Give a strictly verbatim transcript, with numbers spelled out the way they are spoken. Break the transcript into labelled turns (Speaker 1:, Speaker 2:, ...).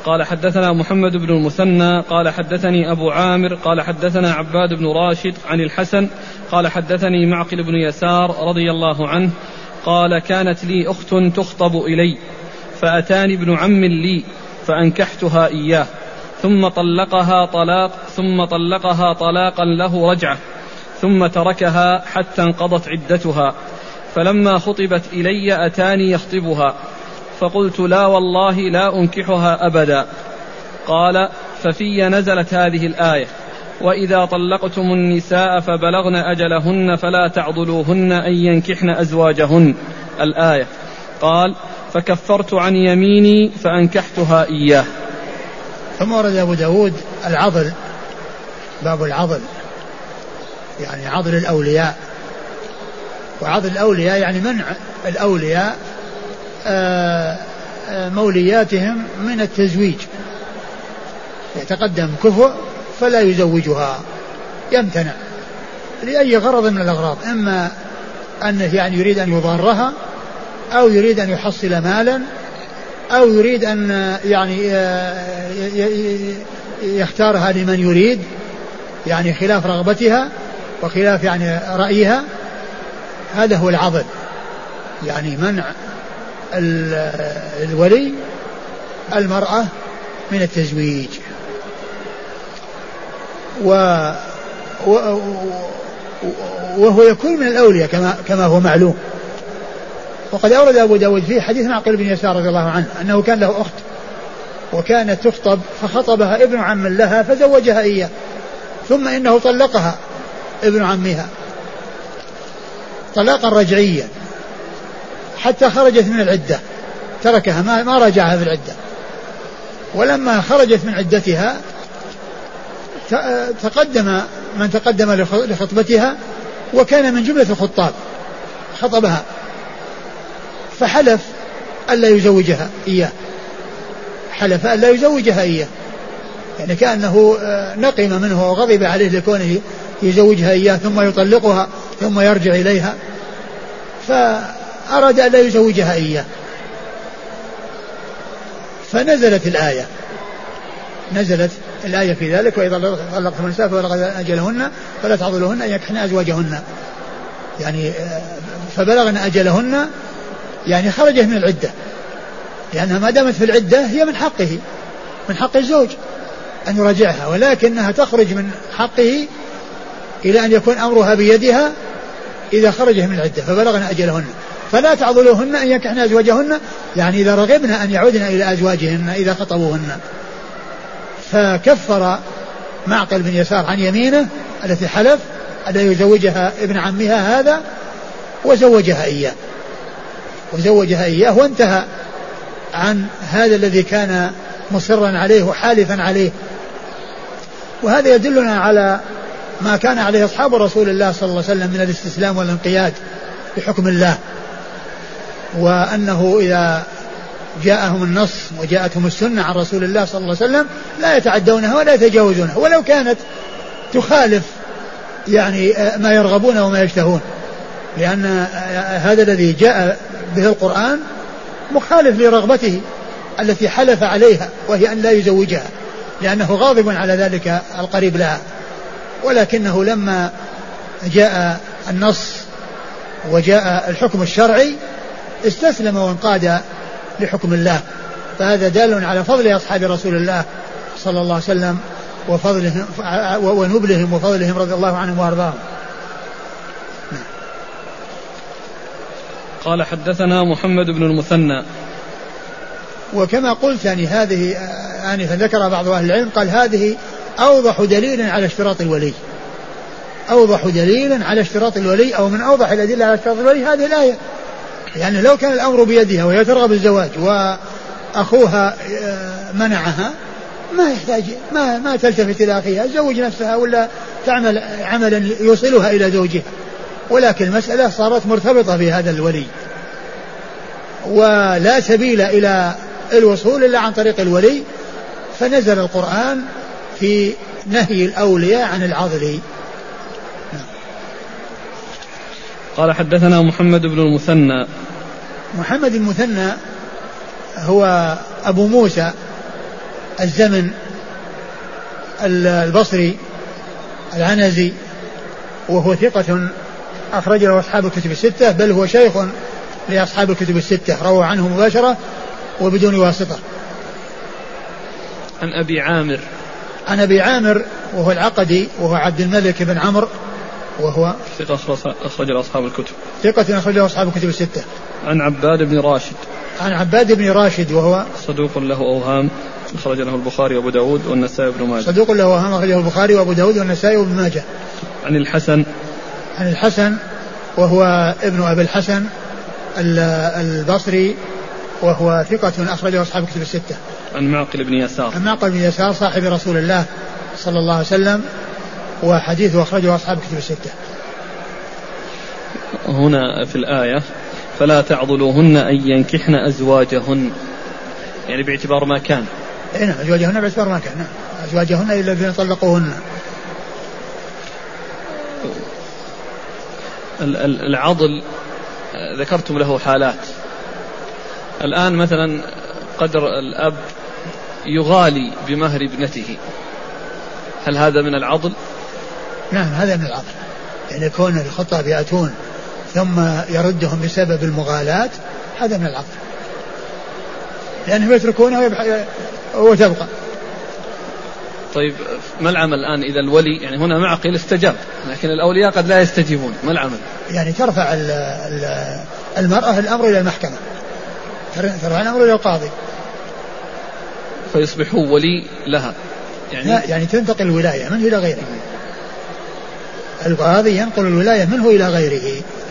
Speaker 1: قال حدثنا محمد بن المثنى قال حدثني أبو عامر قال حدثنا عباد بن راشد عن الحسن قال حدثني معقل بن يسار رضي الله عنه قال كانت لي أخت تخطب إلي فأتاني ابن عم لي فأنكحتها إياه ثم طلقها طلاق ثم طلقها طلاقا له رجعة ثم تركها حتى انقضت عدتها فلما خطبت إلي أتاني يخطبها فقلت لا والله لا أنكحها أبدا. قال ففي نزلت هذه الآية وإذا طلقتم النساء فبلغن أجلهن فلا تعضلوهن أن ينكحن أزواجهن الآية. قال فكفرت عن يميني فأنكحتها إياه.
Speaker 2: ثم ورد أبو داود العضل، باب العضل يعني عضل الأولياء، وعضل الأولياء يعني منع الأولياء مولياتهم من التزويج، يتقدم كفء فلا يزوجها، يمتنع لأي غرض من الأغراض، إما أنه يعني يريد أن يضارها أو يريد أن يحصل مالا أو يريد أن يعني يختارها لمن يريد يعني خلاف رغبتها وخلاف يعني رأيها. هذا هو العضل، يعني منع الولي المرأة من التزويج. و وهو يكون من الأولياء كما كما هو معلوم. وقد أورد أبو داود فيه حديث معقل بن يسار رضي الله عنه أنه كان له أخت وكانت تخطب فخطبها ابن عم لها فزوجها إياه، ثم إنه طلقها ابن عمها طلاقا رجعيا حتى خرجت من العدة، تركها ما, ما رجعها في العدة. ولما خرجت من عدتها تقدم من تقدم لخطبتها وكان من جملة الخطاب خطبها فحلف ألا يزوجها إياه، حلف ألا يزوجها إياه، يعني كأنه نقم منه وغضب عليه لكونه يزوجها إياه ثم يطلقها ثم يرجع إليها، فأراد ألا يزوجها إياه. فنزلت الآية نزلت الآية في ذلك وإذا طلقتم النساء فبلغن أجلهن فلا تعضلوهن أن ينكحن أزواجهن، يعني فبلغن أجلهن يعني خرجت من العدة، لأنها ما دامت في العدة هي من حقه من حق الزوج أن يراجعها، ولكنها تخرج من حقه إلى أن يكون أمرها بيدها إذا خرجت من العدة فبلغن أجلهن فلا تعضلوهن أن ينكحن أزواجهن، يعني إذا رغبن أن يعودن إلى أزواجهن إذا خطبوهن. فكفر معقل بن يسار عن يمينه التي حلف ألا يزوجها ابن عمها هذا وزوجها إياه وزوجها إياه وانتهى عن هذا الذي كان مصرا عليه وحالفا عليه. وهذا يدلنا على ما كان عليه أصحاب رسول الله صلى الله عليه وسلم من الاستسلام والانقياد بحكم الله، وأنه إذا جاءهم النص وجاءتهم السنة عن رسول الله صلى الله عليه وسلم لا يتعدونها ولا يتجاوزونها ولو كانت تخالف يعني ما يرغبون وما يشتهون، لأن هذا الذي جاء به القرآن مخالف لرغبته التي حلف عليها وهي أن لا يزوجها لأنه غاضب على ذلك القريب لها، ولكنه لما جاء النص وجاء الحكم الشرعي استسلم وانقاد لحكم الله. فهذا دال على فضل أصحاب رسول الله صلى الله عليه وسلم وفضلهم ونبلهم وفضلهم رضي الله عنهم وارضاهم.
Speaker 1: قال حدثنا محمد بن المثنى.
Speaker 2: وكما قلت يعني هذه يعني فذكر بعض أهل العلم قال هذه أوضح دليل على اشتراط الولي، أوضح دليل على اشتراط الولي أو من أوضح الأدلة على اشتراط الولي هذه الآية. يعني لو كان الأمر بيدها وهي ترغب الزواج وأخوها منعها ما يحتاج ما ما تلتفت إلى أخيها، تزوج نفسها ولا تعمل عملا يوصلها إلى زوجها، ولكن المسألة صارت مرتبطة بهذا الولي ولا سبيل إلى الوصول إلا عن طريق الولي، فنزل القرآن في نهي الأولياء عن العضل.
Speaker 1: قال حدثنا محمد بن المثنى.
Speaker 2: محمد المثنى هو أبو موسى الزمن البصري العنزي، وهو ثقة أخرج له أصحاب الكتب الستة، بل هو شيخ لأصحاب الكتب الستة، روى عنه مباشرة وبدون واسطة.
Speaker 1: عن أبي عامر
Speaker 2: عن أبي عامر وهو العقدي وهو عبد الملك بن عمرو، وهو
Speaker 1: ثقة أخرج له أصحاب الكتب
Speaker 2: ثقة أخرج له أصحاب الكتب الستة.
Speaker 1: عن عباد بن راشد
Speaker 2: عن عباد بن راشد وهو
Speaker 1: صدوق له أوهام أخرج له البخاري وأبو داود والنسائي وابن ماجه.
Speaker 2: صدوق له أوهام أخرجه البخاري وأبو داود والنسائي وابن ماجه.
Speaker 1: عن الحسن
Speaker 2: عن الحسن وهو ابن أبي الحسن البصري، وهو ثقة أخرجه أصحاب الكتب الستة.
Speaker 1: عن معقل بن يسار
Speaker 2: عن معقل بن يسار صاحب رسول الله صلى الله عليه وسلم، وحديثه أخرجه أصحاب الكتب الستة.
Speaker 1: هنا في الآية فلا تعضلوهن أن ينكحن أزواجهن، يعني باعتبار ما كان.
Speaker 2: إيه نعم، أزواجهن باعتبار ما كان، نعم. أزواجهن إلا الذين طلقوهن.
Speaker 1: العضل ذكرتم له حالات. الآن مثلا قدر الأب يغالي بمهر ابنته، هل هذا من العضل؟
Speaker 2: نعم هذا من العضل، يعني كون الخطاب يأتون ثم يردهم بسبب المغالاة هذا من العضل، لأنهم يتركونه وتبقى.
Speaker 1: طيب ما العمل الآن إذا الولي، يعني هنا معقل استجاب لكن الأولياء قد لا يستجيبون، ما العمل؟
Speaker 2: يعني ترفع المرأة الأمر إلى المحكمة، ترفع الأمر إلى القاضي
Speaker 1: فيصبحوا ولي لها، يعني
Speaker 2: لا يعني تنتقل الولاية منه إلى غيره، القاضي ينقل الولاية منه إلى غيره.